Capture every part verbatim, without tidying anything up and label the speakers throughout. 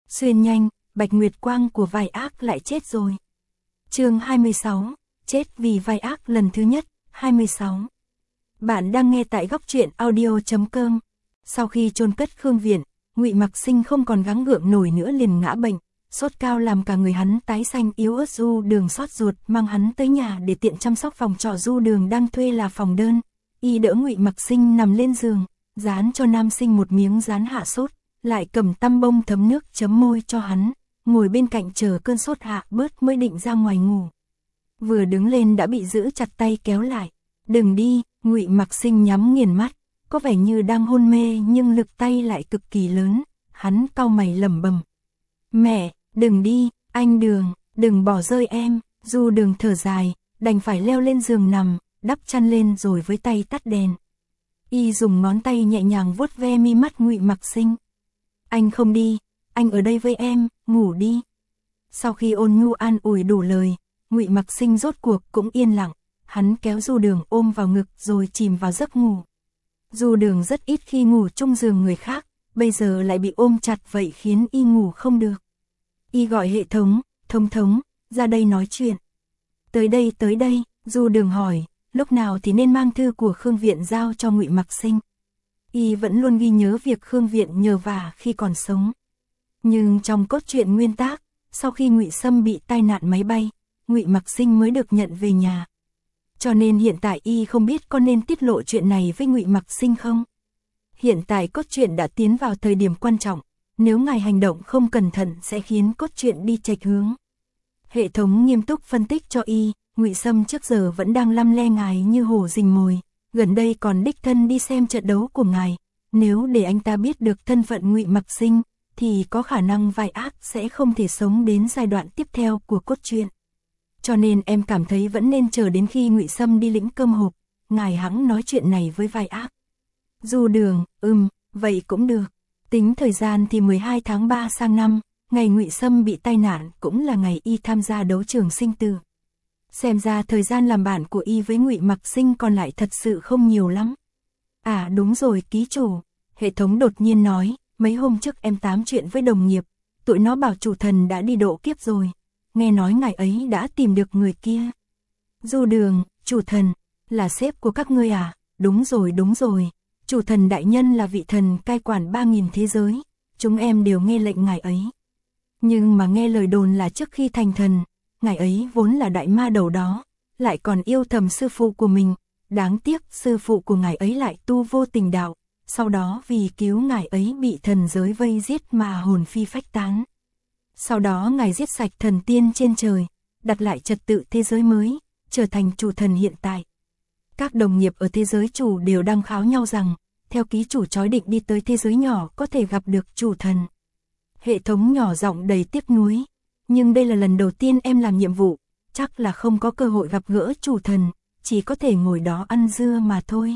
Speaker 1: Xuyên nhanh, Bạch Nguyệt Quang của vai ác lại chết rồi. Chương hai mươi sáu, chết vì vai ác lần thứ nhất, hai mươi sáu. Bạn đang nghe tại góc truyện audio chấm com. Sau khi chôn cất Khương Viện, Ngụy Mặc Sinh không còn gắng gượng nổi nữa liền ngã bệnh, sốt cao làm cả người hắn tái xanh yếu ớt. Du Đường xót ruột mang hắn tới nhà để tiện chăm sóc phòng trọ Du Đường đang thuê là phòng đơn. Y đỡ Ngụy Mặc Sinh nằm lên giường, dán cho nam sinh một miếng dán hạ sốt, lại cầm tăm bông thấm nước chấm môi cho hắn, ngồi bên cạnh chờ cơn sốt hạ bớt mới định ra ngoài ngủ. Vừa đứng lên đã bị giữ chặt tay kéo lại. Đừng đi, Ngụy Mặc Sinh nhắm nghiền mắt, có vẻ như đang hôn mê nhưng lực tay lại cực kỳ lớn, hắn cau mày lẩm bẩm. Mẹ, đừng đi, anh Đường, đừng bỏ rơi em. Du Đường thở dài, đành phải leo lên giường nằm, đắp chăn lên rồi với tay tắt đèn. Y dùng ngón tay nhẹ nhàng vuốt ve mi mắt Ngụy Mặc Sinh. Anh không đi, anh ở đây với em, ngủ đi. Sau khi ôn nhu an ủi đủ lời, Ngụy Mặc Sinh rốt cuộc cũng yên lặng, hắn kéo Du Đường ôm vào ngực rồi chìm vào giấc ngủ. Du Đường rất ít khi ngủ chung giường người khác, bây giờ lại bị ôm chặt vậy khiến y ngủ không được. Y gọi hệ thống, thống thống, ra đây nói chuyện. Tới đây tới đây, Du Đường hỏi, lúc nào thì nên mang thư của Khương Viện giao cho Ngụy Mặc Sinh. Y vẫn luôn ghi nhớ việc Khương Viện nhờ vả khi còn sống. Nhưng trong cốt truyện nguyên tác, sau khi Ngụy Sâm bị tai nạn máy bay, Ngụy Mặc Sinh mới được nhận về nhà. Cho nên hiện tại Y không biết có nên tiết lộ chuyện này với Ngụy Mặc Sinh không. Hiện tại cốt truyện đã tiến vào thời điểm quan trọng, nếu ngài hành động không cẩn thận sẽ khiến cốt truyện đi chệch hướng. Hệ thống nghiêm túc phân tích cho Y, Ngụy Sâm trước giờ vẫn đang lăm le ngài như hổ rình mồi, gần đây còn đích thân đi xem trận đấu của ngài. Nếu để anh ta biết được thân phận Ngụy Mặc Sinh, thì có khả năng vai ác sẽ không thể sống đến giai đoạn tiếp theo của cốt truyện. Cho nên em cảm thấy vẫn nên chờ đến khi Ngụy Sâm đi lĩnh cơm hộp, ngài hẵng nói chuyện này với vai ác. Du Đường, ừm, vậy cũng được. Tính thời gian thì mười hai tháng ba sang năm, ngày Ngụy Sâm bị tai nạn cũng là ngày Y tham gia đấu trường sinh tử. Xem ra thời gian làm bạn của Y với Ngụy Mặc Sinh còn lại thật sự không nhiều lắm. À đúng rồi ký chủ, hệ thống đột nhiên nói, mấy hôm trước em tám chuyện với đồng nghiệp, tụi nó bảo chủ thần đã đi độ kiếp rồi, nghe nói ngài ấy đã tìm được người kia. Du Đường, chủ thần, là sếp của các ngươi à? Đúng rồi đúng rồi, chủ thần đại nhân là vị thần cai quản ba nghìn thế giới, chúng em đều nghe lệnh ngài ấy. Nhưng mà nghe lời đồn là trước khi thành thần, ngài ấy vốn là đại ma đầu đó, lại còn yêu thầm sư phụ của mình, đáng tiếc sư phụ của ngài ấy lại tu vô tình đạo, sau đó vì cứu ngài ấy bị thần giới vây giết mà hồn phi phách tán. Sau đó ngài giết sạch thần tiên trên trời, đặt lại trật tự thế giới mới, trở thành chủ thần hiện tại. Các đồng nghiệp ở thế giới chủ đều đang kháo nhau rằng, theo ký chủ chói định đi tới thế giới nhỏ có thể gặp được chủ thần. Hệ thống nhỏ giọng đầy tiếc nuối, nhưng đây là lần đầu tiên em làm nhiệm vụ, chắc là không có cơ hội gặp gỡ chủ thần, chỉ có thể ngồi đó ăn dưa mà thôi.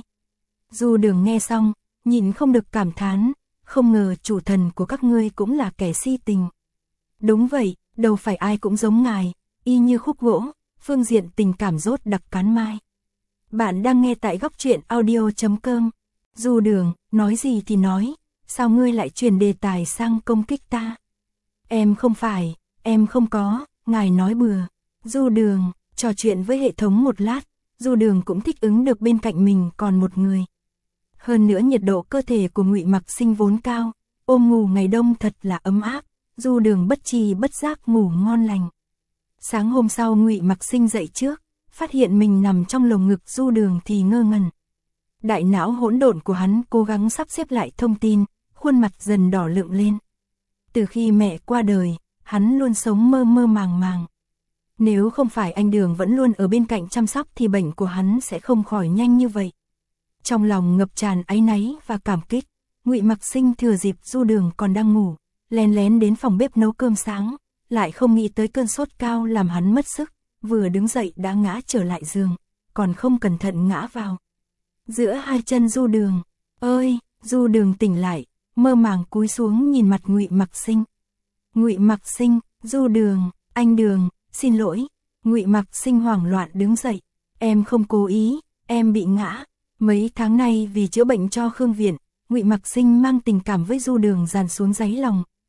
Speaker 1: Du Đường nghe xong, nhìn không được cảm thán, không ngờ chủ thần của các ngươi cũng là kẻ si tình. Đúng vậy, đâu phải ai cũng giống ngài, y như khúc gỗ, phương diện tình cảm rốt đặc cán mai. Bạn đang nghe tại góc truyện audio chấm com. Du Đường, nói gì thì nói, sao ngươi lại chuyển đề tài sang công kích ta? Em không phải, em không có, ngài nói bừa. Du Đường, trò chuyện với hệ thống một lát, Du Đường cũng thích ứng được bên cạnh mình còn một người. Hơn nữa nhiệt độ cơ thể của Ngụy Mặc Sinh vốn cao, ôm ngủ ngày đông thật là ấm áp, Du Đường bất tri bất giác ngủ ngon lành. Sáng hôm sau Ngụy Mặc Sinh dậy trước, phát hiện mình nằm trong lồng ngực Du Đường thì ngơ ngẩn. Đại não hỗn độn của hắn cố gắng sắp xếp lại thông tin, khuôn mặt dần đỏ lựng lên. Từ khi mẹ qua đời, hắn luôn sống mơ mơ màng màng. Nếu không phải anh Đường vẫn luôn ở bên cạnh chăm sóc thì bệnh của hắn sẽ không khỏi nhanh như vậy. Trong lòng ngập tràn áy náy và cảm kích, Ngụy Mặc Sinh thừa dịp Du Đường còn đang ngủ, lén lén đến phòng bếp nấu cơm sáng, lại không nghĩ tới cơn sốt cao làm hắn mất sức, vừa đứng dậy đã ngã trở lại giường, còn không cẩn thận ngã vào giữa hai chân Du Đường. Ơi, Du Đường tỉnh lại, mơ màng cúi xuống nhìn mặt Ngụy Mặc Sinh. Ngụy Mặc Sinh, Du Đường, anh Đường, xin lỗi. Ngụy Mặc Sinh hoảng loạn đứng dậy, em không cố ý, em bị ngã. Mấy tháng nay vì chữa bệnh cho Khương Viện, Ngụy Mặc Sinh mang tình cảm với Du Đường dàn xuống đáy lòng,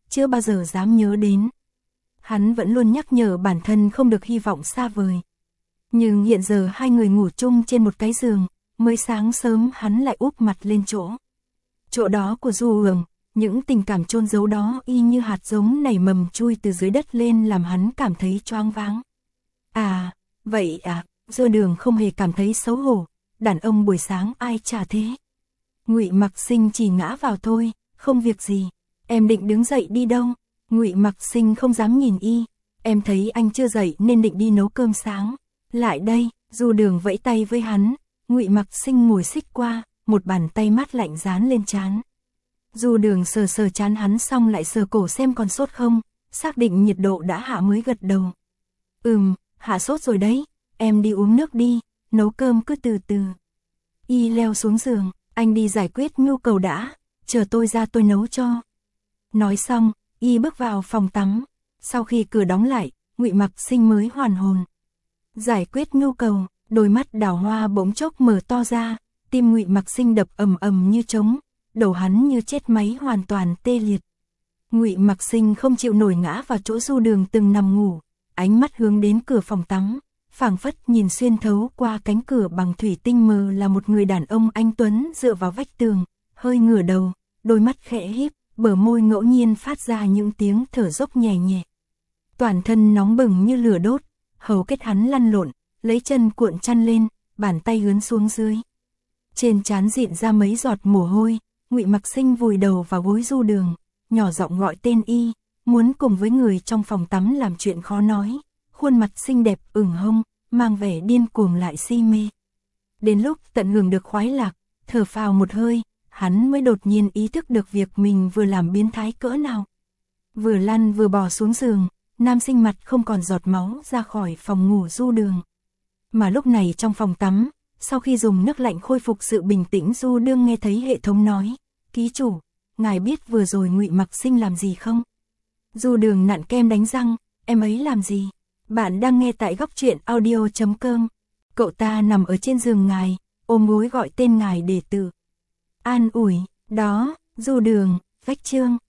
Speaker 1: chưa bao giờ dám nhớ đến. Hắn vẫn luôn nhắc nhở bản thân không được hy vọng xa vời. Nhưng hiện giờ hai người ngủ chung trên một cái giường, mới sáng sớm hắn lại úp mặt lên chỗ. Chỗ đó của Du Hường, những tình cảm chôn giấu đó y như hạt giống nảy mầm chui từ dưới đất lên làm hắn cảm thấy choáng váng. À, vậy à, Du Đường không hề cảm thấy xấu hổ, đàn ông buổi sáng ai chả thế. Ngụy Mặc Sinh chỉ ngã vào thôi, không việc gì, em định đứng dậy đi đâu? Ngụy Mặc Sinh không dám nhìn y, em thấy anh chưa dậy nên định đi nấu cơm sáng. Lại đây, Du Đường vẫy tay với hắn, Ngụy Mặc Sinh ngồi xích qua, một bàn tay mát lạnh dán lên trán. Du Đường sờ sờ trán hắn xong lại sờ cổ xem còn sốt không, xác định nhiệt độ đã hạ mới gật đầu. Ừm, hạ sốt rồi đấy, em đi uống nước đi, nấu cơm cứ từ từ. Y leo xuống giường, anh đi giải quyết nhu cầu đã, chờ tôi ra tôi nấu cho. Nói xong, y bước vào phòng tắm, sau khi cửa đóng lại, Ngụy Mặc Sinh mới hoàn hồn. Giải quyết nhu cầu, đôi mắt đào hoa bỗng chốc mở to ra, tim Ngụy Mặc Sinh đập ầm ầm như trống, đầu hắn như chết máy hoàn toàn tê liệt. Ngụy Mặc Sinh không chịu nổi ngã vào chỗ Du Đường từng nằm ngủ, ánh mắt hướng đến cửa phòng tắm, phảng phất nhìn xuyên thấu qua cánh cửa bằng thủy tinh mờ là một người đàn ông anh tuấn dựa vào vách tường, hơi ngửa đầu, đôi mắt khẽ híp, bờ môi ngẫu nhiên phát ra những tiếng thở dốc nhẹ nhẹ. Toàn thân nóng bừng như lửa đốt, hầu kết hắn lăn lộn, lấy chân cuộn chăn lên, bàn tay ướn xuống dưới. Trên trán dịn ra mấy giọt mồ hôi, Ngụy Mặc Sinh vùi đầu vào gối Du Đường, nhỏ giọng gọi tên y, muốn cùng với người trong phòng tắm làm chuyện khó nói, khuôn mặt xinh đẹp ửng hông, mang vẻ điên cuồng lại si mê. Đến lúc tận hưởng được khoái lạc, thở phào một hơi, hắn mới đột nhiên ý thức được việc mình vừa làm biến thái cỡ nào. Vừa lăn vừa bò xuống giường, nam sinh mặt không còn giọt máu ra khỏi phòng ngủ Du Đường. Mà lúc này trong phòng tắm, sau khi dùng nước lạnh khôi phục sự bình tĩnh, Du Đường nghe thấy hệ thống nói, ký chủ, ngài biết vừa rồi Ngụy Mặc Sinh làm gì không? Du Đường nặn kem đánh răng, em ấy làm gì? Bạn đang nghe tại góc truyện audio chấm com. Cậu ta nằm ở trên giường ngài, ôm gối gọi tên ngài để tự an ủi. Đó, Du Đường, vách chương.